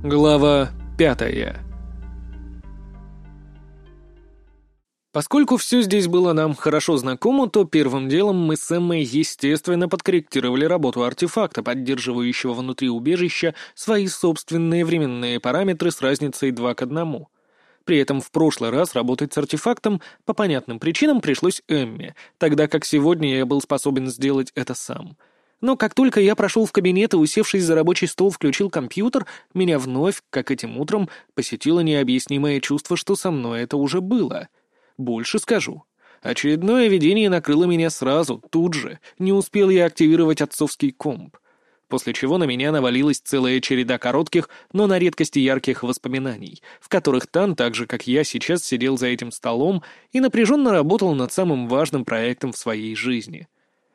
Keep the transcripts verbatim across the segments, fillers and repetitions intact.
Глава пятая. Поскольку все здесь было нам хорошо знакомо, то первым делом мы с Эммой, естественно, подкорректировали работу артефакта, поддерживающего внутри убежища свои собственные временные параметры с разницей два к одному. При этом в прошлый раз работать с артефактом по понятным причинам пришлось Эмме, тогда как сегодня я был способен сделать это сам. Но как только я прошел в кабинет и, усевшись за рабочий стол, включил компьютер, меня вновь, как этим утром, посетило необъяснимое чувство, что со мной это уже было. Больше скажу. Очередное видение накрыло меня сразу, тут же, не успел я активировать отцовский комп. После чего на меня навалилась целая череда коротких, но на редкости ярких воспоминаний, в которых Тан, так же как я, сейчас сидел за этим столом и напряженно работал над самым важным проектом в своей жизни.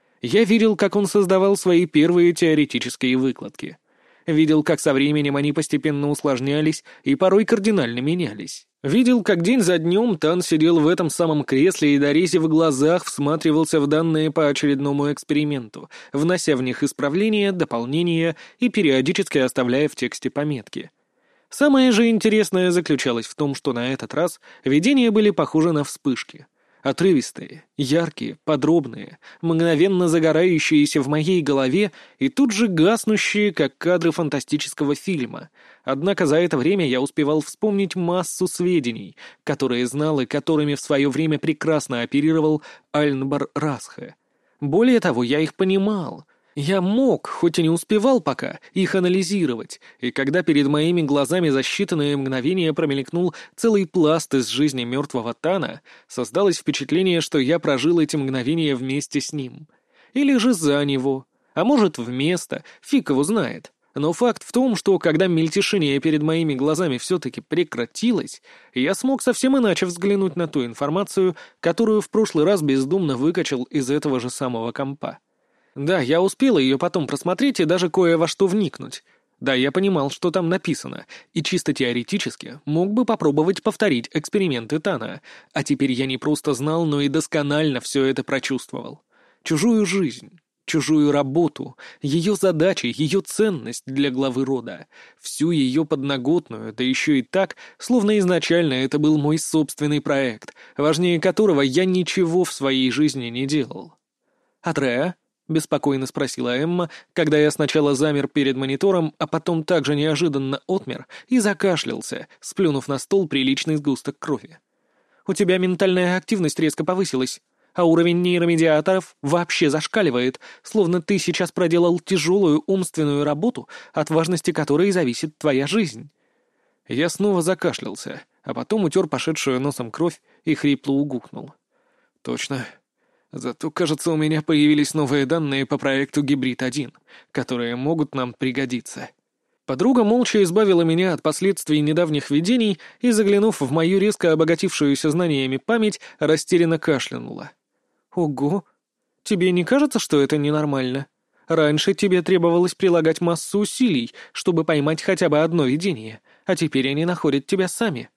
Я видел, как он создавал свои первые теоретические выкладки. Видел, как со временем они постепенно усложнялись и порой кардинально менялись. Видел, как день за днем Тан сидел в этом самом кресле и, дорезив в глазах, всматривался в данные по очередному эксперименту, внося в них исправления, дополнения и периодически оставляя в тексте пометки. Самое же интересное заключалось в том, что на этот раз видения были похожи на вспышки. Отрывистые, яркие, подробные, мгновенно загорающиеся в моей голове и тут же гаснущие, как кадры фантастического фильма. Однако за это время я успевал вспомнить массу сведений, которые знал и которыми в свое время прекрасно оперировал Альнбар Расхе. Более того, я их понимал. Я мог, хоть и не успевал пока, их анализировать, и когда перед моими глазами за считанные мгновения промелькнул целый пласт из жизни мертвого Тана, создалось впечатление, что я прожил эти мгновения вместе с ним. Или же за него, а может вместо, фиг его знает. Но факт в том, что когда мельтешение перед моими глазами все-таки прекратилось, я смог совсем иначе взглянуть на ту информацию, которую в прошлый раз бездумно выкачал из этого же самого компа. Да, я успел ее потом просмотреть и даже кое во что вникнуть. Да, я понимал, что там написано, и чисто теоретически мог бы попробовать повторить эксперименты Тана, а теперь я не просто знал, но и досконально все это прочувствовал. Чужую жизнь, чужую работу, ее задачи, ее ценность для главы рода, всю ее подноготную, да еще и так, словно изначально это был мой собственный проект, важнее которого я ничего в своей жизни не делал. «Атрея?» — беспокойно спросила Эмма, когда я сначала замер перед монитором, а потом также неожиданно отмер и закашлялся, сплюнув на стол приличный сгусток крови. «У тебя ментальная активность резко повысилась, а уровень нейромедиаторов вообще зашкаливает, словно ты сейчас проделал тяжелую умственную работу, от важности которой зависит твоя жизнь». Я снова закашлялся, а потом утер пошедшую носом кровь и хрипло угукнул. «Точно. Зато, кажется, у меня появились новые данные по проекту Гибрид один, которые могут нам пригодиться». Подруга молча избавила меня от последствий недавних видений и, заглянув в мою резко обогатившуюся знаниями память, растерянно кашлянула. «Ого! Тебе не кажется, что это ненормально? Раньше тебе требовалось прилагать массу усилий, чтобы поймать хотя бы одно видение, а теперь они находят тебя сами».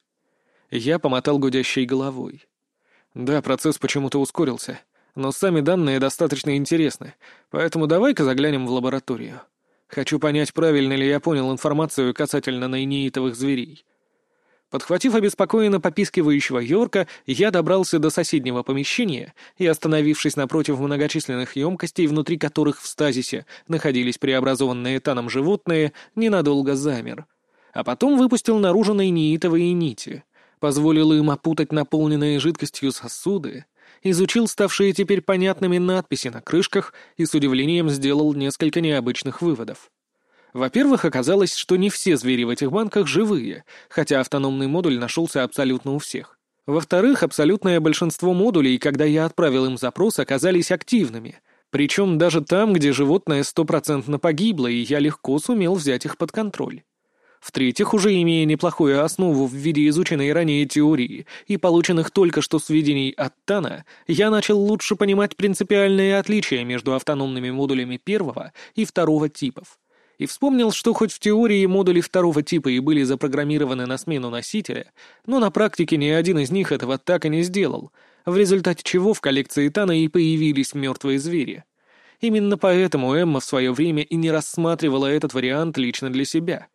Я помотал гудящей головой. «Да, процесс почему-то ускорился. Но сами данные достаточно интересны, поэтому давай-ка заглянем в лабораторию. Хочу понять, правильно ли я понял информацию касательно нейнеитовых зверей». Подхватив обеспокоенно попискивающего Йорка, я добрался до соседнего помещения и, остановившись напротив многочисленных емкостей, внутри которых в стазисе находились преобразованные Таном животные, ненадолго замер. А потом выпустил наружу нейнеитовые нити, позволил им опутать наполненные жидкостью сосуды, изучил ставшие теперь понятными надписи на крышках и с удивлением сделал несколько необычных выводов. Во-первых, оказалось, что не все звери в этих банках живые, хотя автономный модуль нашелся абсолютно у всех. Во-вторых, абсолютное большинство модулей, когда я отправил им запрос, оказались активными, причем даже там, где животное стопроцентно погибло, и я легко сумел взять их под контроль. В-третьих, уже имея неплохую основу в виде изученной ранее теории и полученных только что сведений от Тана, я начал лучше понимать принципиальные отличия между автономными модулями первого и второго типов. И вспомнил, что хоть в теории модули второго типа и были запрограммированы на смену носителя, но на практике ни один из них этого так и не сделал, в результате чего в коллекции Тана и появились мертвые звери. Именно поэтому Эмма в свое время и не рассматривала этот вариант лично для себя.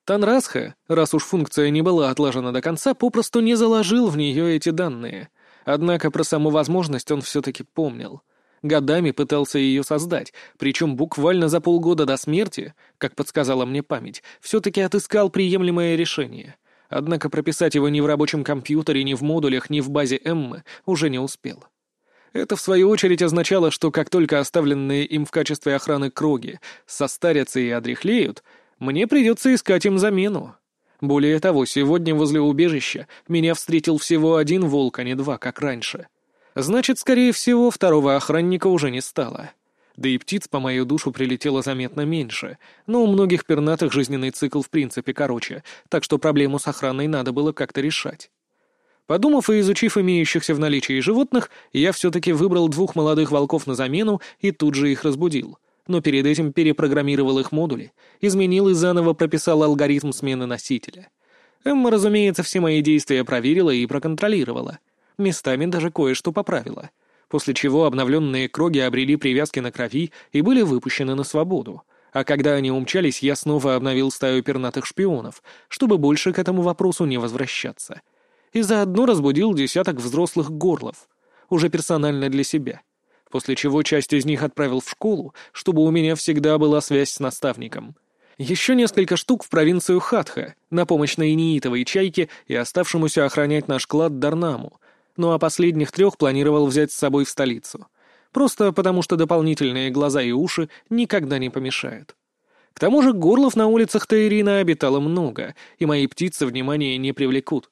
Танрасха, раз уж функция не была отлажена до конца, попросту не заложил в нее эти данные. Однако про саму возможность он все-таки помнил. Годами пытался ее создать, причем буквально за полгода до смерти, как подсказала мне память, все-таки отыскал приемлемое решение. Однако прописать его ни в рабочем компьютере, ни в модулях, ни в базе Эммы уже не успел. Это, в свою очередь, означало, что как только оставленные им в качестве охраны кроги состарятся и одряхлеют, мне придется искать им замену. Более того, сегодня возле убежища меня встретил всего один волк, а не два, как раньше. Значит, скорее всего, второго охранника уже не стало. Да и птиц по мою душу прилетело заметно меньше, но у многих пернатых жизненный цикл в принципе короче, так что проблему с охраной надо было как-то решать. Подумав и изучив имеющихся в наличии животных, я все-таки выбрал двух молодых волков на замену и тут же их разбудил. Но перед этим перепрограммировал их модули, изменил и заново прописал алгоритм смены носителя. Эмма, разумеется, все мои действия проверила и проконтролировала. Местами даже кое-что поправила. После чего обновленные кроги обрели привязки на крови и были выпущены на свободу. А когда они умчались, я снова обновил стаю пернатых шпионов, чтобы больше к этому вопросу не возвращаться. И заодно разбудил десяток взрослых горлов, уже персонально для себя. После чего часть из них отправил в школу, чтобы у меня всегда была связь с наставником. Еще несколько штук в провинцию Хатха, на помощь наиниитовой чайке и оставшемуся охранять наш клад Дарнаму. Ну а последних трех планировал взять с собой в столицу. Просто потому, что дополнительные глаза и уши никогда не помешают. К тому же горлов на улицах Таирина обитало много, и мои птицы внимания не привлекут.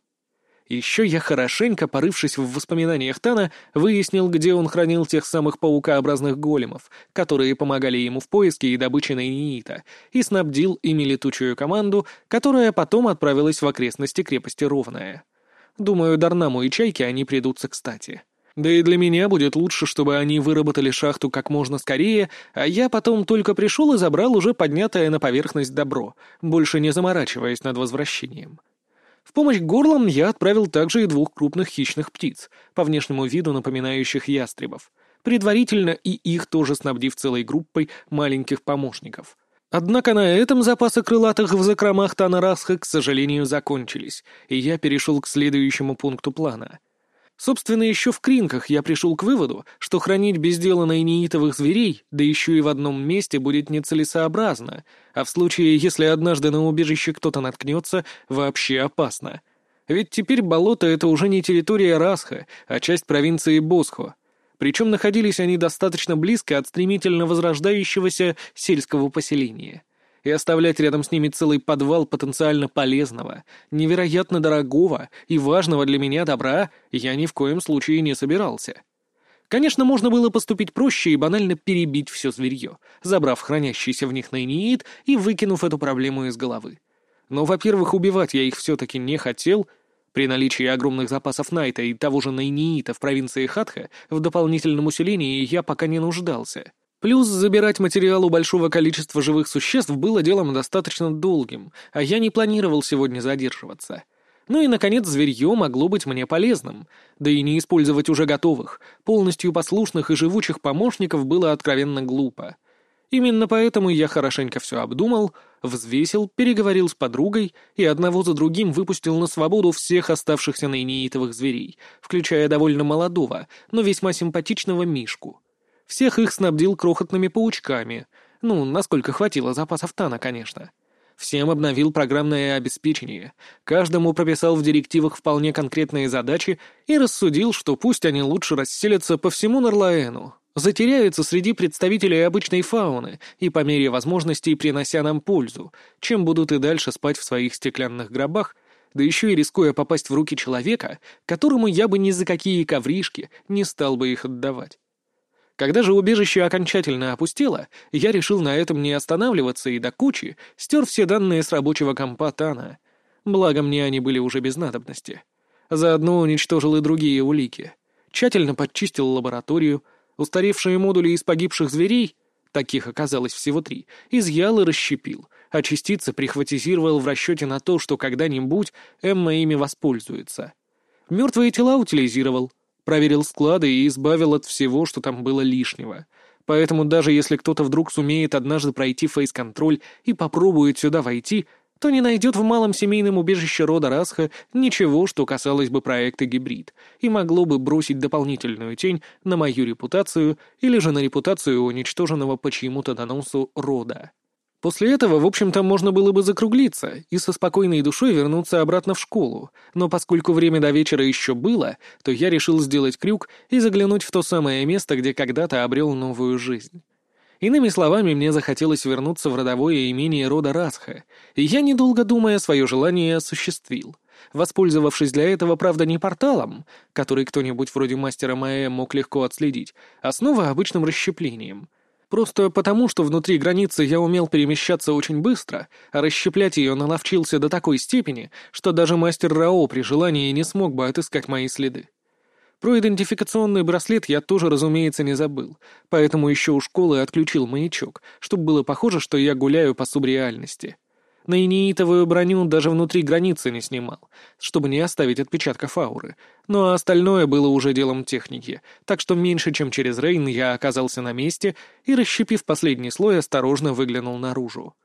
Еще я, хорошенько порывшись в воспоминаниях Тана, выяснил, где он хранил тех самых паукообразных големов, которые помогали ему в поиске и добыче наиниита, и снабдил ими летучую команду, которая потом отправилась в окрестности крепости Ровная. Думаю, Дарнаму и Чайке они придутся кстати. Да и для меня будет лучше, чтобы они выработали шахту как можно скорее, а я потом только пришел и забрал уже поднятое на поверхность добро, больше не заморачиваясь над возвращением. В помощь горлам я отправил также и двух крупных хищных птиц, по внешнему виду напоминающих ястребов, предварительно и их тоже снабдив целой группой маленьких помощников. Однако на этом запасы крылатых в закромах Танрасха, к сожалению, закончились, и я перешел к следующему пункту плана. Собственно, еще в Кринках я пришел к выводу, что хранить без дела наиниитовых зверей, да еще и в одном месте, будет нецелесообразно, а в случае, если однажды на убежище кто-то наткнется, вообще опасно. Ведь теперь болото — это уже не территория Расха, а часть провинции Босхо. Причем находились они достаточно близко от стремительно возрождающегося сельского поселения. И оставлять рядом с ними целый подвал потенциально полезного, невероятно дорогого и важного для меня добра я ни в коем случае не собирался. Конечно, можно было поступить проще и банально перебить все зверье, забрав хранящийся в них наиниит и выкинув эту проблему из головы. Но, во-первых, убивать я их все-таки не хотел. При наличии огромных запасов найта и того же наиниита в провинции Хатха в дополнительном усилении я пока не нуждался. Плюс забирать материал у большого количества живых существ было делом достаточно долгим, а я не планировал сегодня задерживаться. Ну и, наконец, зверье могло быть мне полезным, да и не использовать уже готовых, полностью послушных и живучих помощников было откровенно глупо. Именно поэтому я хорошенько все обдумал, взвесил, переговорил с подругой и одного за другим выпустил на свободу всех оставшихся наиниитовых зверей, включая довольно молодого, но весьма симпатичного Мишку. Всех их снабдил крохотными паучками, ну, насколько хватило запасов Тана, конечно. Всем обновил программное обеспечение, каждому прописал в директивах вполне конкретные задачи и рассудил, что пусть они лучше расселятся по всему Норлаэну, затеряются среди представителей обычной фауны и по мере возможностей принося нам пользу, чем будут и дальше спать в своих стеклянных гробах, да еще и рискуя попасть в руки человека, которому я бы ни за какие ковришки не стал бы их отдавать. Когда же убежище окончательно опустело, я решил на этом не останавливаться и до кучи стер все данные с рабочего компа Тана. Благо мне они были уже без надобности. Заодно уничтожил и другие улики. Тщательно подчистил лабораторию, устаревшие модули из погибших зверей, таких оказалось всего три, изъял и расщепил, а частицы прихватизировал в расчете на то, что когда-нибудь Эмма ими воспользуется. Мертвые тела утилизировал. Проверил склады и избавил от всего, что там было лишнего. Поэтому даже если кто-то вдруг сумеет однажды пройти фейс-контроль и попробует сюда войти, то не найдет в малом семейном убежище рода Расха ничего, что касалось бы проекта «Гибрид», и могло бы бросить дополнительную тень на мою репутацию или же на репутацию уничтоженного по чьему-то доносу рода. После этого, в общем-то, можно было бы закруглиться и со спокойной душой вернуться обратно в школу, но поскольку время до вечера еще было, то я решил сделать крюк и заглянуть в то самое место, где когда-то обрел новую жизнь. Иными словами, мне захотелось вернуться в родовое имение рода Расха, и я, недолго думая, свое желание осуществил, воспользовавшись для этого, правда, не порталом, который кто-нибудь вроде мастера Маэ мог легко отследить, а снова обычным расщеплением. Просто потому, что внутри границы я умел перемещаться очень быстро, а расщеплять ее наловчился до такой степени, что даже мастер Рао при желании не смог бы отыскать мои следы. Про идентификационный браслет я тоже, разумеется, не забыл, поэтому еще у школы отключил маячок, чтобы было похоже, что я гуляю по субреальности. На инеитовую броню даже внутри границы не снимал, чтобы не оставить отпечатков ауры, но остальное было уже делом техники, так что меньше чем через Рейн я оказался на месте и, расщепив последний слой, осторожно выглянул наружу.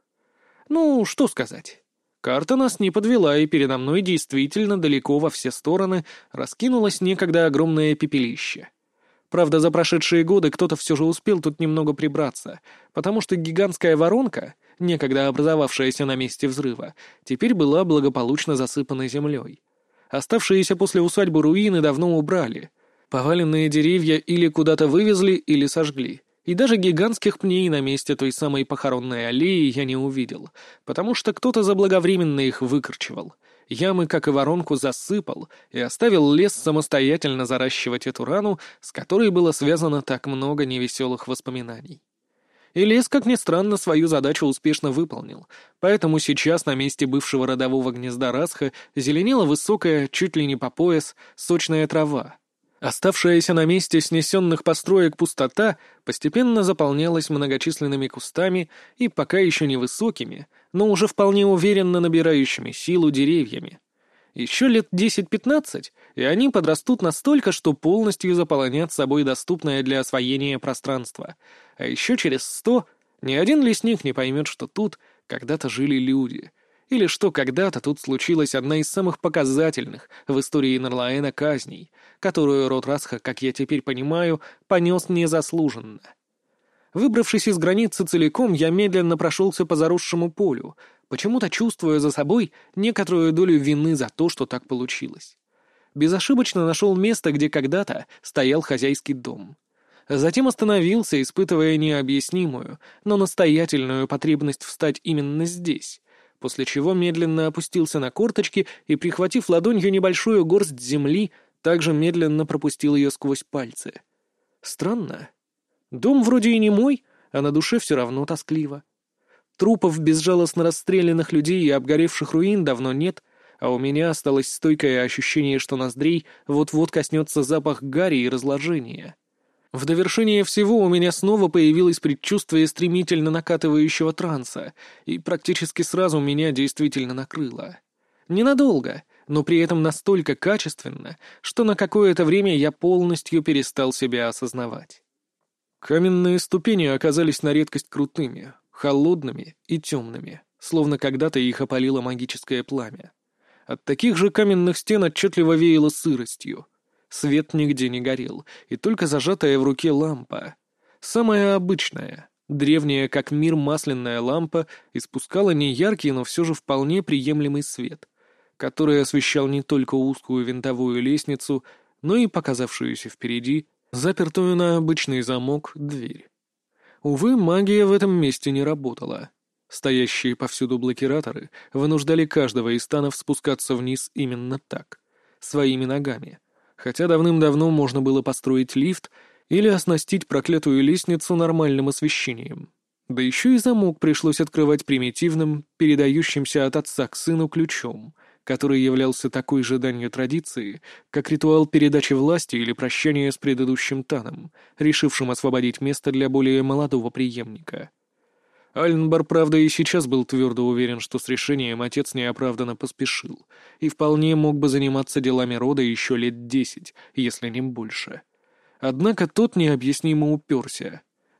Ну, что сказать. Карта нас не подвела, и передо мной действительно далеко во все стороны раскинулось некогда огромное пепелище. Правда, за прошедшие годы кто-то все же успел тут немного прибраться, потому что гигантская воронка, некогда образовавшаяся на месте взрыва, теперь была благополучно засыпана землей. Оставшиеся после усадьбы руины давно убрали. Поваленные деревья или куда-то вывезли, или сожгли. И даже гигантских пней на месте той самой похоронной аллеи я не увидел, потому что кто-то заблаговременно их выкорчевал. Ямы, как и воронку, засыпал и оставил лес самостоятельно заращивать эту рану, с которой было связано так много невеселых воспоминаний. И лес, как ни странно, свою задачу успешно выполнил, поэтому сейчас на месте бывшего родового гнезда Расха зеленела высокая, чуть ли не по пояс, сочная трава. Оставшаяся на месте снесенных построек пустота постепенно заполнялась многочисленными кустами и пока еще невысокими, но уже вполне уверенно набирающими силу деревьями. Еще лет десять-пятнадцать, и они подрастут настолько, что полностью заполонят собой доступное для освоения пространство. А еще через сто ни один лесник не поймет, что тут когда-то жили люди, или что когда-то тут случилась одна из самых показательных в истории Нарлаэна казней, которую род Расха, как я теперь понимаю, понес незаслуженно. Выбравшись из границы целиком, я медленно прошелся по заросшему полю, почему-то чувствуя за собой некоторую долю вины за то, что так получилось. Безошибочно нашел место, где когда-то стоял хозяйский дом. Затем остановился, испытывая необъяснимую, но настоятельную потребность встать именно здесь, после чего медленно опустился на корточки и, прихватив ладонью небольшую горсть земли, также медленно пропустил ее сквозь пальцы. Странно. Дом вроде и не мой, а на душе все равно тоскливо. Трупов безжалостно расстрелянных людей и обгоревших руин давно нет, а у меня осталось стойкое ощущение, что ноздрей вот-вот коснется запах гари и разложения. В довершение всего у меня снова появилось предчувствие стремительно накатывающего транса, и практически сразу меня действительно накрыло. Ненадолго, но при этом настолько качественно, что на какое-то время я полностью перестал себя осознавать. Каменные ступени оказались на редкость крутыми, холодными и темными, словно когда-то их опалило магическое пламя. От таких же каменных стен отчетливо веяло сыростью. Свет нигде не горел, и только зажатая в руке лампа. Самая обычная, древняя как мир масляная лампа испускала не яркий, но все же вполне приемлемый свет, который освещал не только узкую винтовую лестницу, но и показавшуюся впереди, запертую на обычный замок, дверь. Увы, магия в этом месте не работала. Стоящие повсюду блокираторы вынуждали каждого из станов спускаться вниз именно так, своими ногами, хотя давным-давно можно было построить лифт или оснастить проклятую лестницу нормальным освещением. Да еще и замок пришлось открывать примитивным, передающимся от отца к сыну ключом, который являлся такой же данью традиции, как ритуал передачи власти или прощания с предыдущим таном, решившим освободить место для более молодого преемника. Альнбар, правда, и сейчас был твердо уверен, что с решением отец неоправданно поспешил, и вполне мог бы заниматься делами рода еще лет десять, если не больше. Однако тот необъяснимо уперся.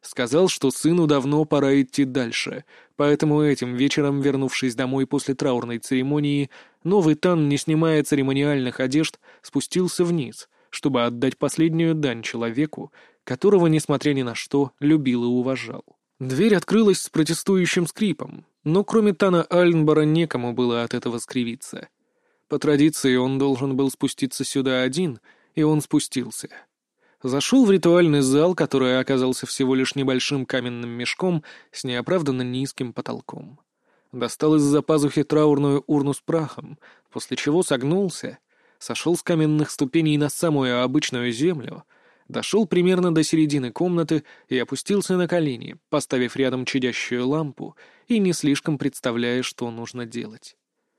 Сказал, что сыну давно пора идти дальше, поэтому этим вечером, вернувшись домой после траурной церемонии, новый Тан, не снимая церемониальных одежд, спустился вниз, чтобы отдать последнюю дань человеку, которого, несмотря ни на что, любил и уважал. Дверь открылась с протестующим скрипом, но кроме Тана Альнбора некому было от этого скривиться. По традиции он должен был спуститься сюда один, и он спустился. Зашел в ритуальный зал, который оказался всего лишь небольшим каменным мешком с неоправданно низким потолком. Достал из-за пазухи траурную урну с прахом, после чего согнулся, сошел с каменных ступеней на самую обычную землю, дошел примерно до середины комнаты и опустился на колени, поставив рядом чадящую лампу и не слишком представляя, что нужно делать.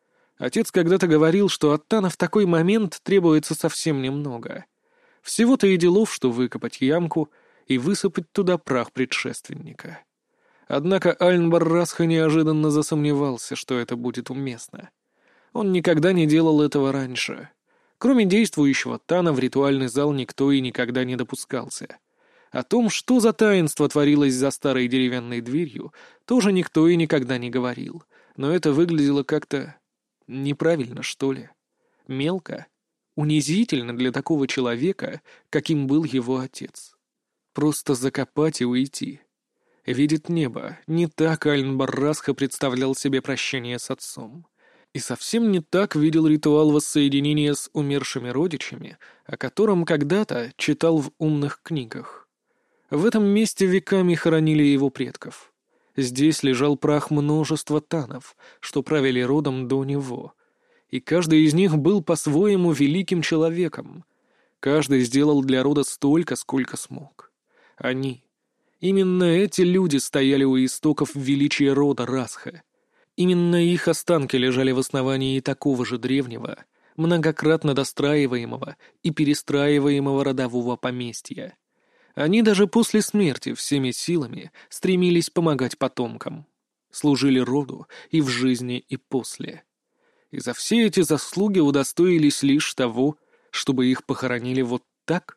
Отец когда-то говорил, что от Тана в такой момент требуется совсем немного. Всего-то и делов, что выкопать ямку и высыпать туда прах предшественника. Однако Альнбар Расха неожиданно засомневался, что это будет уместно. Он никогда не делал этого раньше. Кроме действующего Тана в ритуальный зал никто и никогда не допускался. О том, что за таинство творилось за старой деревянной дверью, тоже никто и никогда не говорил. Но это выглядело как-то неправильно, что ли. Мелко. Унизительно для такого человека, каким был его отец. Просто закопать и уйти. Видит небо. Не так Альнбар Расха представлял себе прощение с отцом. И совсем не так видел ритуал воссоединения с умершими родичами, о котором когда-то читал в умных книгах. В этом месте веками хоронили его предков. Здесь лежал прах множества танов, что правили родом до него. И каждый из них был по-своему великим человеком. Каждый сделал для рода столько, сколько смог. Они, именно эти люди стояли у истоков величия рода Расха. Именно их останки лежали в основании такого же древнего, многократно достраиваемого и перестраиваемого родового поместья. Они даже после смерти всеми силами стремились помогать потомкам. Служили роду и в жизни, и после. И за все эти заслуги удостоились лишь того, чтобы их похоронили вот так?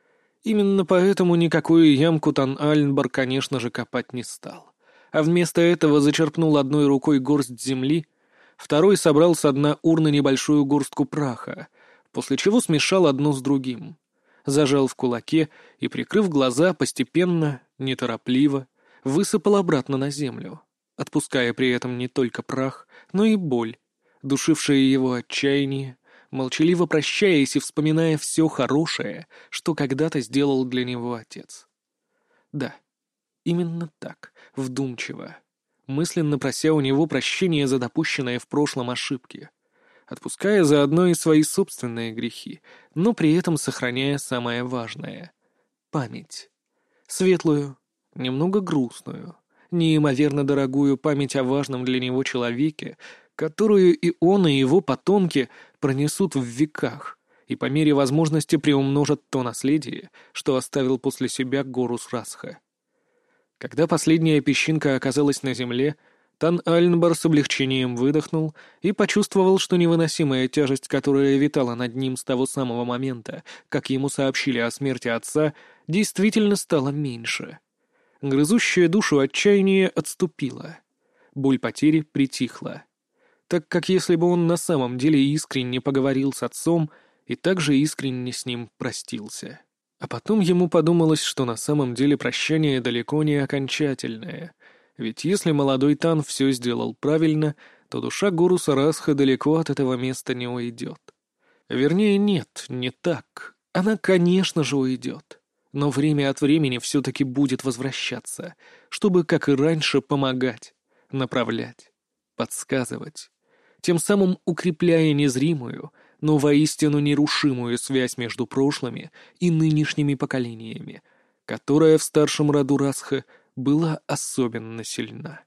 Именно поэтому никакую ямку Тан Альнбар, конечно же, копать не стал. А вместо этого зачерпнул одной рукой горсть земли, второй собрал со дна урны небольшую горстку праха, после чего смешал одно с другим. Зажал в кулаке и, прикрыв глаза, постепенно, неторопливо, высыпал обратно на землю, отпуская при этом не только прах, но и боль, душившее его отчаяние, молчаливо прощаясь и вспоминая все хорошее, что когда-то сделал для него отец. Да, именно так, вдумчиво, мысленно прося у него прощения за допущенные в прошлом ошибки, отпуская заодно и свои собственные грехи, но при этом сохраняя самое важное — память. Светлую, немного грустную, неимоверно дорогую память о важном для него человеке, которую и он, и его потомки пронесут в веках и по мере возможности приумножат то наследие, что оставил после себя Горус Расха. Когда последняя песчинка оказалась на земле, Тан Альнбар с облегчением выдохнул и почувствовал, что невыносимая тяжесть, которая витала над ним с того самого момента, как ему сообщили о смерти отца, действительно стала меньше. Грызущая душу отчаяние отступило. Боль потери притихла. Так как если бы он на самом деле искренне поговорил с отцом и также искренне с ним простился. А потом ему подумалось, что на самом деле прощание далеко не окончательное, ведь если молодой Тан все сделал правильно, то душа Горуса Расха далеко от этого места не уйдет. Вернее, нет, не так. Она, конечно же, уйдет. Но время от времени все-таки будет возвращаться, чтобы, как и раньше, помогать, направлять, подсказывать, тем самым укрепляя незримую, но воистину нерушимую связь между прошлыми и нынешними поколениями, которая в старшем роду Расха была особенно сильна.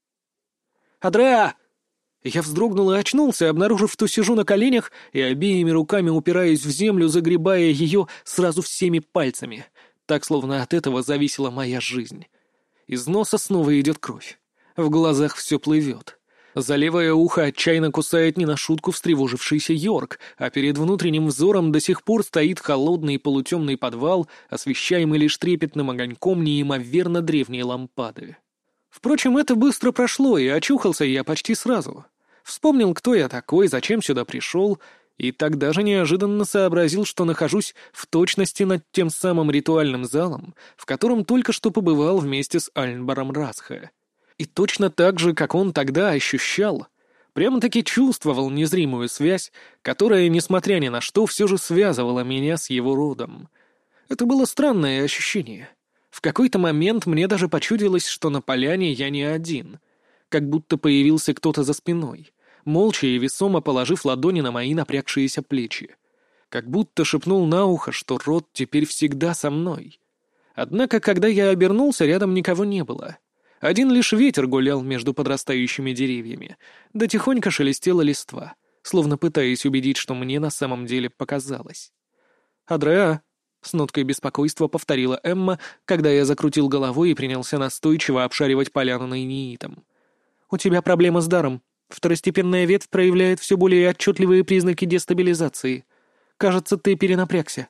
«Адреа!» Я вздрогнул и очнулся, обнаружив, что сижу на коленях и обеими руками упираюсь в землю, загребая ее сразу всеми пальцами, так, словно от этого зависела моя жизнь. Из носа снова идет кровь. В глазах все плывет. За левое ухо отчаянно кусает не на шутку встревожившийся Йорк, а перед внутренним взором до сих пор стоит холодный полутемный подвал, освещаемый лишь трепетным огоньком неимоверно древней лампады. Впрочем, это быстро прошло, и очухался я почти сразу. Вспомнил, кто я такой, зачем сюда пришел, и тогда же неожиданно сообразил, что нахожусь в точности над тем самым ритуальным залом, в котором только что побывал вместе с Альнбаром Расха. И точно так же, как он тогда ощущал, прямо-таки чувствовал незримую связь, которая, несмотря ни на что, все же связывала меня с его родом. Это было странное ощущение. В какой-то момент мне даже почудилось, что на поляне я не один, как будто появился кто-то за спиной, молча и весомо положив ладони на мои напрягшиеся плечи. Как будто шепнул на ухо, что род теперь всегда со мной. Однако, когда я обернулся, рядом никого не было. Один лишь ветер гулял между подрастающими деревьями, да тихонько шелестела листва, словно пытаясь убедить, что мне на самом деле показалось. «Адреа!» — с ноткой беспокойства повторила Эмма, когда я закрутил головой и принялся настойчиво обшаривать поляну наиниитом. «У тебя проблема с даром. Второстепенная ветвь проявляет все более отчетливые признаки дестабилизации. Кажется, ты перенапрягся».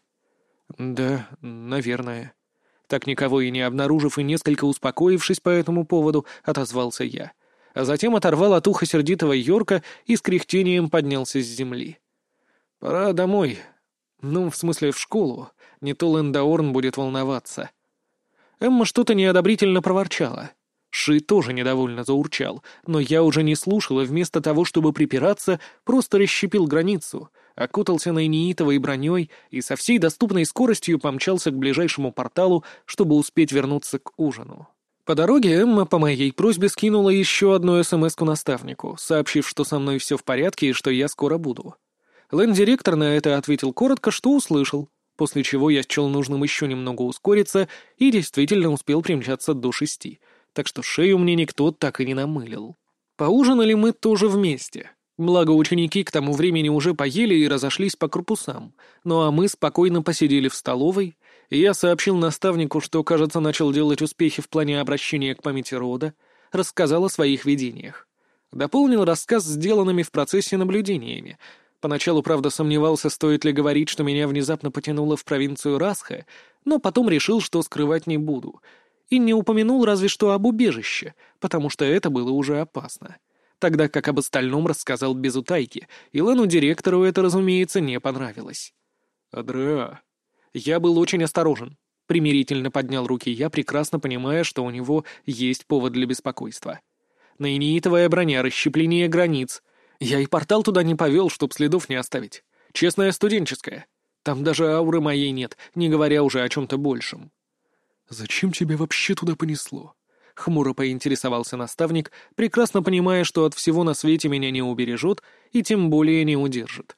«Да, наверное». Так никого и не обнаружив и несколько успокоившись по этому поводу, отозвался я. А затем оторвал от уха сердитого Йорка и с кряхтением поднялся с земли. «Пора домой. Ну, в смысле, в школу. Не то Лендаорн будет волноваться». Эмма что-то неодобрительно проворчала. Ши тоже недовольно заурчал, но я уже не слушал и вместо того, чтобы припираться, просто расщепил границу, окутался наиниитовой броней и со всей доступной скоростью помчался к ближайшему порталу, чтобы успеть вернуться к ужину. По дороге Эмма по моей просьбе скинула еще одну смс-ку наставнику, сообщив, что со мной все в порядке и что я скоро буду. Лэнд-директор на это ответил коротко, что услышал, после чего я счел нужным еще немного ускориться и действительно успел примчаться до шести, так что шею мне никто так и не намылил. Поужинали мы тоже вместе. Благо, ученики к тому времени уже поели и разошлись по корпусам, ну а мы спокойно посидели в столовой, и я сообщил наставнику, что, кажется, начал делать успехи в плане обращения к памяти рода, рассказал о своих видениях. Дополнил рассказ сделанными в процессе наблюдениями. Поначалу, правда, сомневался, стоит ли говорить, что меня внезапно потянуло в провинцию Расха, но потом решил, что скрывать не буду — и не упомянул разве что об убежище, потому что это было уже опасно. Тогда как об остальном рассказал без утайки, и Лену-директору это, разумеется, не понравилось. «Адреа». Я был очень осторожен. Примирительно поднял руки я, прекрасно понимая, что у него есть повод для беспокойства. Наиниитовая броня, расщепление границ. Я и портал туда не повел, чтоб следов не оставить. Честная студенческая. Там даже ауры моей нет, не говоря уже о чем-то большем. «Зачем тебя вообще туда понесло?» — хмуро поинтересовался наставник, прекрасно понимая, что от всего на свете меня не убережет и тем более не удержит.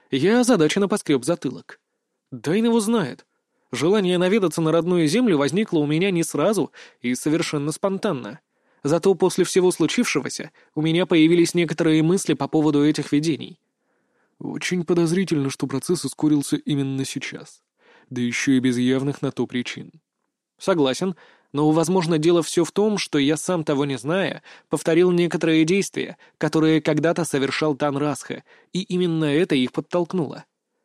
Я озадаченно поскреб затылок. Дай его знает. Желание наведаться на родную землю возникло у меня не сразу и совершенно спонтанно. Зато после всего случившегося у меня появились некоторые мысли по поводу этих видений. Очень подозрительно, что процесс ускорился именно сейчас. Да еще и без явных на то причин. Согласен, но, возможно, дело все в том, что я, сам того не зная, повторил некоторые действия, которые когда-то совершал Тан Расха, и именно это их подтолкнуло.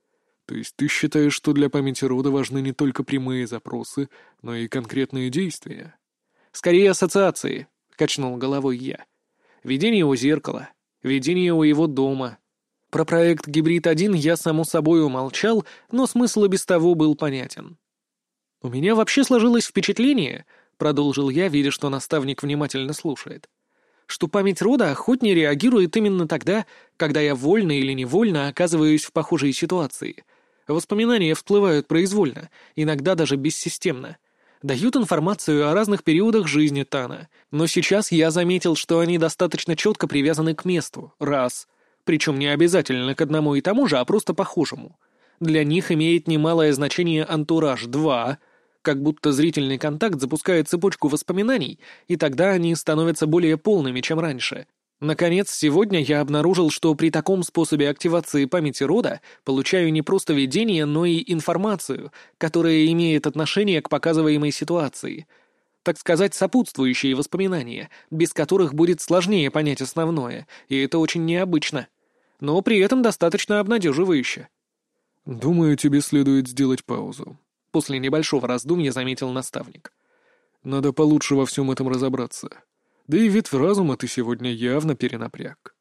То есть ты считаешь, что для памяти рода важны не только прямые запросы, но и конкретные действия? Скорее ассоциации, — качнул головой я. Видение у зеркала, видение у его дома. Про проект «Гибрид один» я, само собой, умолчал, но смысл и без того был понятен. «У меня вообще сложилось впечатление», — продолжил я, видя, что наставник внимательно слушает, «что память рода охотнее реагирует именно тогда, когда я вольно или невольно оказываюсь в похожей ситуации. Воспоминания всплывают произвольно, иногда даже бессистемно. Дают информацию о разных периодах жизни Тана, но сейчас я заметил, что они достаточно четко привязаны к месту, раз, причем не обязательно к одному и тому же, а просто похожему. Для них имеет немалое значение антураж, два, как будто зрительный контакт запускает цепочку воспоминаний, и тогда они становятся более полными, чем раньше. Наконец, сегодня я обнаружил, что при таком способе активации памяти рода получаю не просто видение, но и информацию, которая имеет отношение к показываемой ситуации. так сказать, сопутствующие воспоминания, без которых будет сложнее понять основное, и это очень необычно. Но при этом достаточно обнадеживающе. «Думаю, тебе следует сделать паузу», — после небольшого раздумья заметил наставник. «Надо получше во всем этом разобраться. Да и ветвь разума ты сегодня явно перенапряг».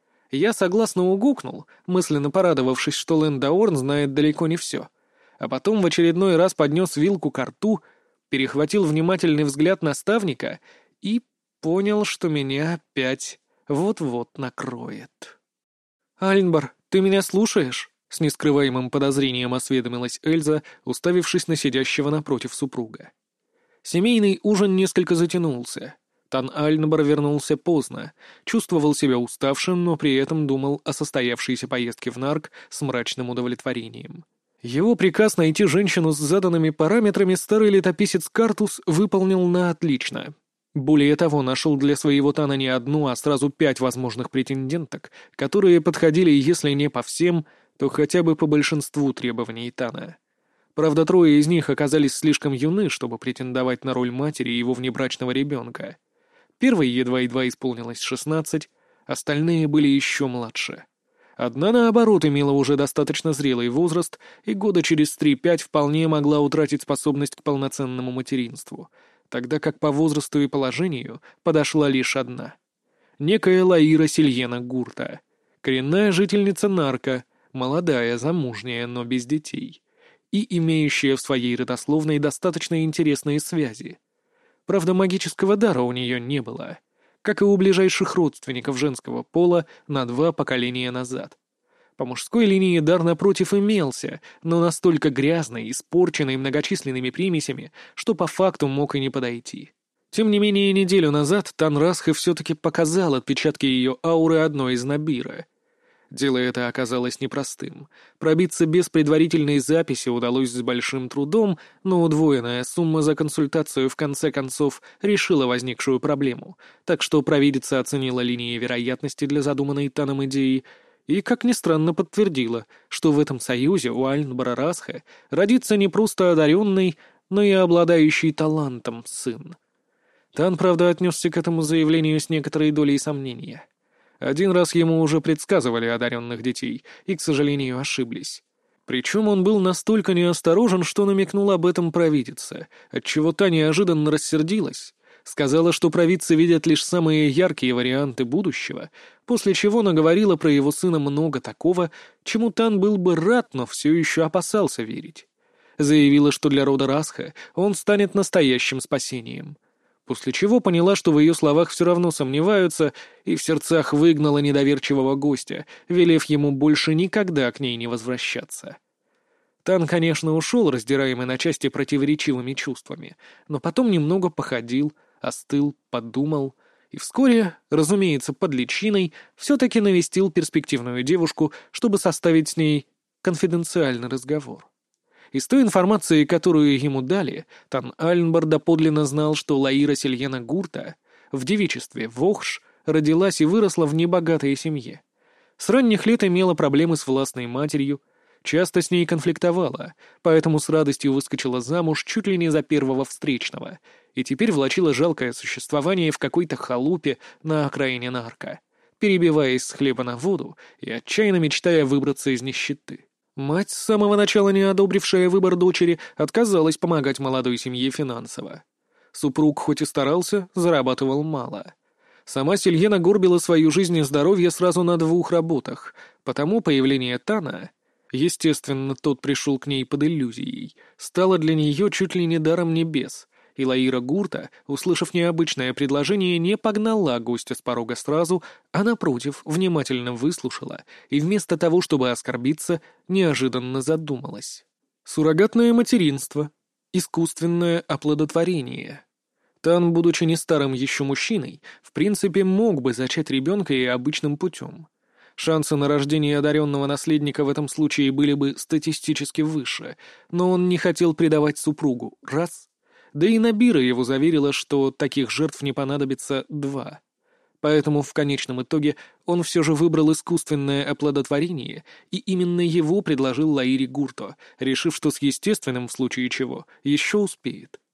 Я согласно угукнул, мысленно порадовавшись, что Лэндаорн знает далеко не все. А потом в очередной раз поднес вилку ко рту, перехватил внимательный взгляд наставника и понял, что меня опять вот-вот накроет. «Альнбар, ты меня слушаешь?» — с нескрываемым подозрением осведомилась Эльза, уставившись на сидящего напротив супруга. Семейный ужин несколько затянулся. Тан Альнбар вернулся поздно, чувствовал себя уставшим, но при этом думал о состоявшейся поездке в Нарк с мрачным удовлетворением. Его приказ найти женщину с заданными параметрами старый летописец Картус выполнил на отлично. Более того, нашел для своего Тана не одну, а сразу пять возможных претенденток, которые подходили, если не по всем, то хотя бы по большинству требований Тана. Правда, трое из них оказались слишком юны, чтобы претендовать на роль матери его внебрачного ребенка. Первой едва-едва исполнилось шестнадцать, остальные были еще младше. Одна, наоборот, имела уже достаточно зрелый возраст и года через три-пять вполне могла утратить способность к полноценному материнству, тогда как по возрасту и положению подошла лишь одна. Некая Лаира Сильена Гурта, коренная жительница Нарка, молодая, замужняя, но без детей, и имеющая в своей родословной достаточно интересные связи. Правда, магического дара у нее не было, как и у ближайших родственников женского пола на два поколения назад. По мужской линии дар, напротив, имелся, но настолько грязный, испорченный многочисленными примесями, что по факту мог и не подойти. Тем не менее, неделю назад Тан Расхе все-таки показал отпечатки ее ауры одной из Набира. Дело это оказалось непростым. Пробиться без предварительной записи удалось с большим трудом, но удвоенная сумма за консультацию в конце концов решила возникшую проблему, так что провидица оценила линии вероятности для задуманной Таном идеи и, как ни странно, подтвердила, что в этом союзе у Альнбара Расхе родится не просто одаренный, но и обладающий талантом сын. Тан, правда, отнесся к этому заявлению с некоторой долей сомнения. Один раз ему уже предсказывали одаренных детей, и, к сожалению, ошиблись. Причем он был настолько неосторожен, что намекнул об этом провидице, отчего та неожиданно рассердилась, сказала, что провидцы видят лишь самые яркие варианты будущего, после чего наговорила про его сына много такого, чему Тан был бы рад, но все еще опасался верить. Заявила, что для рода Расха он станет настоящим спасением. После чего поняла, что в ее словах все равно сомневаются, и в сердцах выгнала недоверчивого гостя, велев ему больше никогда к ней не возвращаться. Тан, конечно, ушел, раздираемый на части противоречивыми чувствами, но потом немного походил, остыл, подумал, и вскоре, разумеется, под личиной, все-таки навестил перспективную девушку, чтобы составить с ней конфиденциальный разговор. Из той информации, которую ему дали, Тан Альнбар доподлинно знал, что Лаира Сильена Гурта в девичестве Вохш родилась и выросла в небогатой семье. С ранних лет имела проблемы с властной матерью, часто с ней конфликтовала, поэтому с радостью выскочила замуж чуть ли не за первого встречного, и теперь влачила жалкое существование в какой-то халупе на окраине Нарка, перебиваясь с хлеба на воду и отчаянно мечтая выбраться из нищеты. Мать, с самого начала не одобрившая выбор дочери, отказалась помогать молодой семье финансово. Супруг хоть и старался, зарабатывал мало. Сама Сильена горбила свою жизнь и здоровье сразу на двух работах, потому появление Тана, естественно, тот пришел к ней под иллюзией, стало для нее чуть ли не даром небес, и Лаира Гурта, услышав необычное предложение, не погнала гостя с порога сразу, а, напротив, внимательно выслушала и вместо того, чтобы оскорбиться, неожиданно задумалась. Суррогатное материнство, искусственное оплодотворение. Тан, будучи не старым еще мужчиной, в принципе мог бы зачать ребенка и обычным путем. Шансы на рождение одаренного наследника в этом случае были бы статистически выше, но он не хотел предавать супругу, раз. Да и Набира его заверила, что таких жертв не понадобится два. Поэтому в конечном итоге он все же выбрал искусственное оплодотворение, и именно его предложил Лаире Гурто, решив, что с естественным в случае чего еще успеет.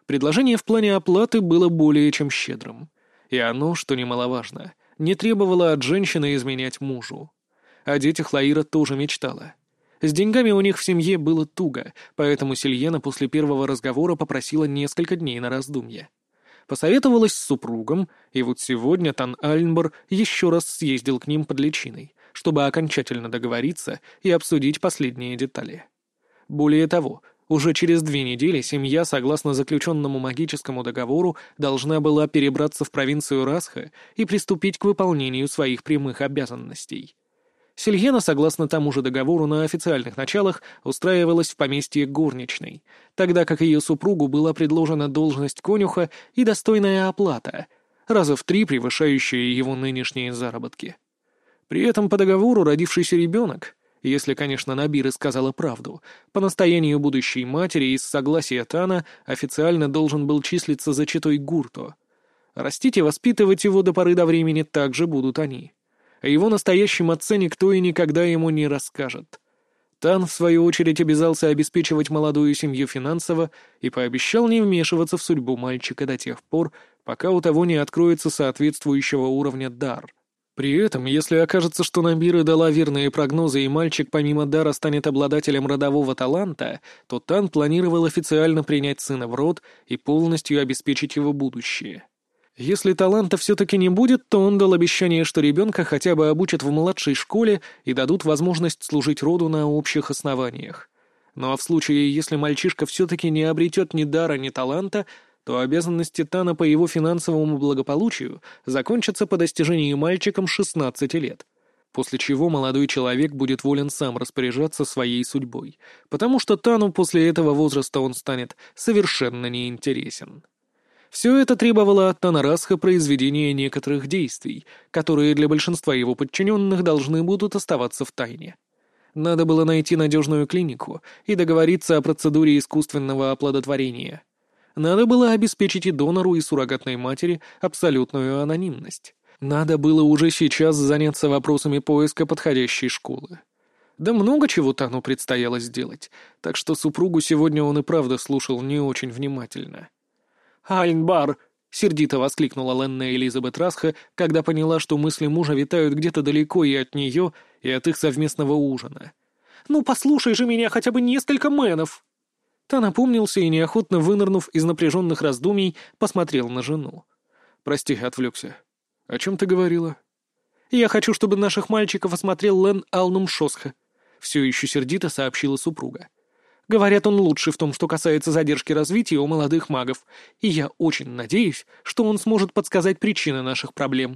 Предложение в плане оплаты было более чем щедрым. И оно, что немаловажно, не требовало от женщины изменять мужу. О детях Лаира тоже мечтала. С деньгами у них в семье было туго, поэтому Сильена после первого разговора попросила несколько дней на раздумье. Посоветовалась с супругом, и вот сегодня Тан Альнбор еще раз съездил к ним под личиной, чтобы окончательно договориться и обсудить последние детали. Более того, уже через две недели семья, согласно заключенному магическому договору, должна была перебраться в провинцию Расха и приступить к выполнению своих прямых обязанностей. Сильена, согласно тому же договору, на официальных началах устраивалась в поместье горничной, тогда как ее супругу была предложена должность конюха и достойная оплата, раза в три превышающая его нынешние заработки. При этом по договору родившийся ребенок, если, конечно, Набира сказала правду, по настоянию будущей матери и с согласия Тана официально должен был числиться за четой Гурто. Растить и воспитывать его до поры до времени также будут они. О его настоящем отце никто и никогда ему не расскажет. Тан, в свою очередь, обязался обеспечивать молодую семью финансово и пообещал не вмешиваться в судьбу мальчика до тех пор, пока у того не откроется соответствующего уровня дар. При этом, если окажется, что Набира дала верные прогнозы и мальчик помимо дара станет обладателем родового таланта, то Тан планировал официально принять сына в род и полностью обеспечить его будущее. Если таланта все-таки не будет, то он дал обещание, что ребенка хотя бы обучат в младшей школе и дадут возможность служить роду на общих основаниях. Ну а в случае, если мальчишка все-таки не обретет ни дара, ни таланта, то обязанности Тана по его финансовому благополучию закончатся по достижении мальчиком шестнадцати лет, после чего молодой человек будет волен сам распоряжаться своей судьбой, потому что Тану после этого возраста он станет совершенно неинтересен. Все это требовало от Тана Расха произведения некоторых действий, которые для большинства его подчиненных должны будут оставаться в тайне. Надо было найти надежную клинику и договориться о процедуре искусственного оплодотворения. Надо было обеспечить и донору, и суррогатной матери абсолютную анонимность. Надо было уже сейчас заняться вопросами поиска подходящей школы. Да много чего Тану предстояло сделать, так что супругу сегодня он и правда слушал не очень внимательно. «Альнбар!» — сердито воскликнула Ленна Элизабет Расха, когда поняла, что мысли мужа витают где-то далеко и от нее, и от их совместного ужина. «Ну послушай же меня хотя бы несколько мэнов!» Тан опомнился и, неохотно вынырнув из напряженных раздумий, посмотрел на жену. «Прости, отвлекся. О чем ты говорила?» «Я хочу, чтобы наших мальчиков осмотрел Лен Алнум Шосха», — все еще сердито сообщила супруга. «Говорят, он лучший в том, что касается задержки развития у молодых магов, и я очень надеюсь, что он сможет подсказать причины наших проблем».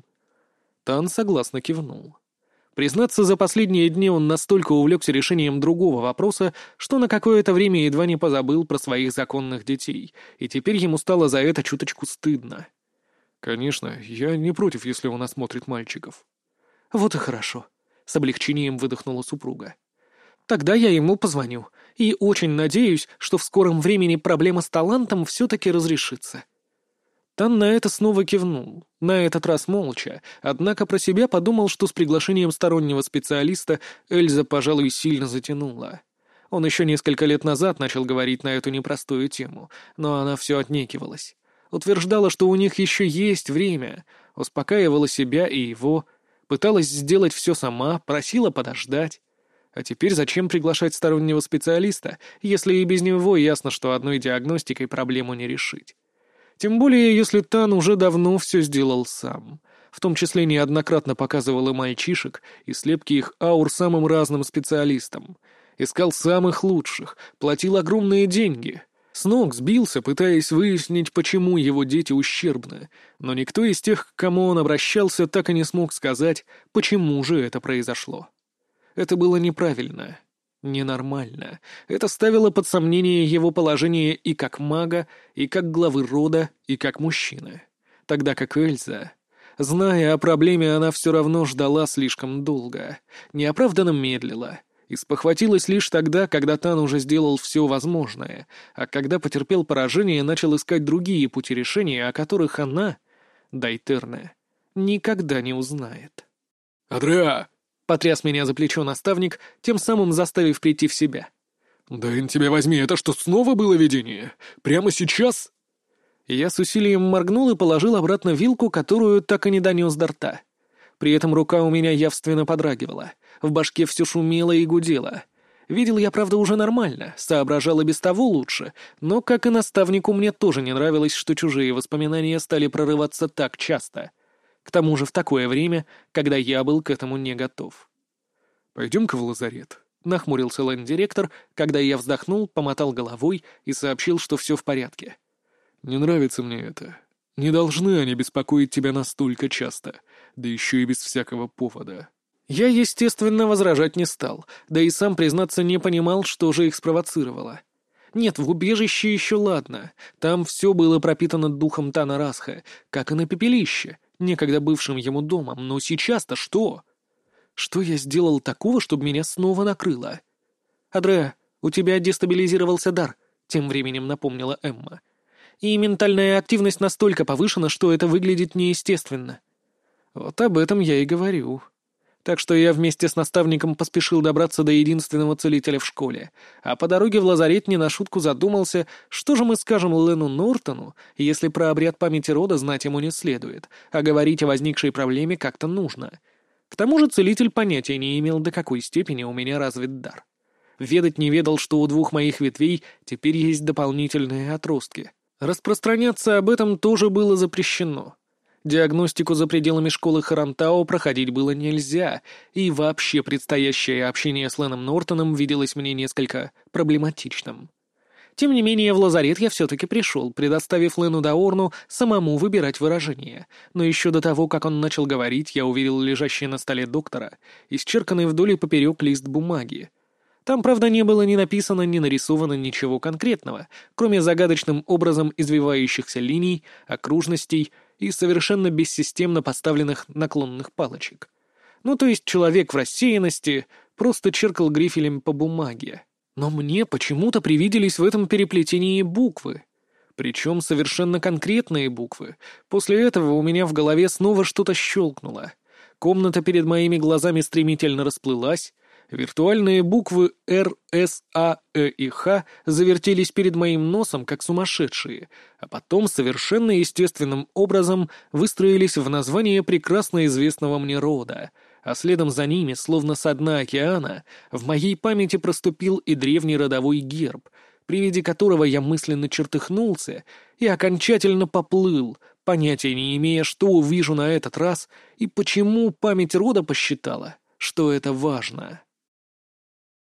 Тан согласно кивнул. Признаться, за последние дни он настолько увлекся решением другого вопроса, что на какое-то время едва не позабыл про своих законных детей, и теперь ему стало за это чуточку стыдно. «Конечно, я не против, если он осмотрит мальчиков». «Вот и хорошо», — с облегчением выдохнула супруга. «Тогда я ему позвоню, и очень надеюсь, что в скором времени проблема с талантом все-таки разрешится». Тан на это снова кивнул, на этот раз молча, однако про себя подумал, что с приглашением стороннего специалиста Эльза, пожалуй, сильно затянула. Он еще несколько лет назад начал говорить на эту непростую тему, но она все отнекивалась. Утверждала, что у них еще есть время, успокаивала себя и его, пыталась сделать все сама, просила подождать. А теперь зачем приглашать стороннего специалиста, если и без него ясно, что одной диагностикой проблему не решить? Тем более, если Тан уже давно все сделал сам. В том числе неоднократно показывал и мальчишек, и слепки их аур самым разным специалистам. Искал самых лучших, платил огромные деньги. С ног сбился, пытаясь выяснить, почему его дети ущербны. Но никто из тех, к кому он обращался, так и не смог сказать, почему же это произошло. Это было неправильно. Ненормально. Это ставило под сомнение его положение и как мага, и как главы рода, и как мужчины. Тогда как Эльза, зная о проблеме, она все равно ждала слишком долго, неоправданно медлила, и спохватилась лишь тогда, когда Тан уже сделал все возможное, а когда потерпел поражение, начал искать другие пути решения, о которых она, Дайтерне, никогда не узнает. «Адреа!» — потряс меня за плечо наставник, тем самым заставив прийти в себя. «Да ин тебя возьми, это что, снова было видение? Прямо сейчас?» Я с усилием моргнул и положил обратно вилку, которую так и не донес до рта. При этом рука у меня явственно подрагивала, в башке все шумело и гудело. Видел я, правда, уже нормально, соображал и без того лучше, но, как и наставнику, мне тоже не нравилось, что чужие воспоминания стали прорываться так часто. К тому же в такое время, когда я был к этому не готов. «Пойдем-ка в лазарет», — нахмурился лэнд-директор, когда я вздохнул, помотал головой и сообщил, что все в порядке. «Не нравится мне это. Не должны они беспокоить тебя настолько часто, да еще и без всякого повода». Я, естественно, возражать не стал, да и сам, признаться, не понимал, что же их спровоцировало. Нет, в убежище еще ладно, там все было пропитано духом Тана Расха, как и на пепелище, некогда бывшим ему домом, но сейчас-то что? Что я сделал такого, чтобы меня снова накрыло? «Адреа, у тебя дестабилизировался дар», — тем временем напомнила Эмма. «И ментальная активность настолько повышена, что это выглядит неестественно». Вот об этом я и говорю. Так что я вместе с наставником поспешил добраться до единственного целителя в школе, а по дороге в лазарет не на шутку задумался, что же мы скажем Лену Нортону, если про обряд памяти рода знать ему не следует, а говорить о возникшей проблеме как-то нужно. К тому же целитель понятия не имел, до какой степени у меня развит дар. Ведать не ведал, что у двух моих ветвей теперь есть дополнительные отростки. Распространяться об этом тоже было запрещено. Диагностику за пределами школы Харантау проходить было нельзя, и вообще предстоящее общение с Леном Нортоном виделось мне несколько проблематичным. Тем не менее, в лазарет я все-таки пришел, предоставив Лену Даорну самому выбирать выражение, но еще до того, как он начал говорить, я увидел лежащий на столе доктора, исчерканный вдоль и поперек лист бумаги. Там, правда, не было ни написано, ни нарисовано ничего конкретного, кроме загадочным образом извивающихся линий, окружностей и совершенно бессистемно поставленных наклонных палочек. Ну, то есть человек в рассеянности просто черкал грифелем по бумаге. Но мне почему-то привиделись в этом переплетении буквы. Причем совершенно конкретные буквы. После этого у меня в голове снова что-то щелкнуло. Комната перед моими глазами стремительно расплылась. Виртуальные буквы Р, С, А, Э и Х завертелись перед моим носом, как сумасшедшие, а потом совершенно естественным образом выстроились в название прекрасно известного мне рода, а следом за ними, словно со дна океана, в моей памяти проступил и древний родовой герб, при виде которого я мысленно чертыхнулся и окончательно поплыл, понятия не имея, что увижу на этот раз и почему память рода посчитала, что это важно.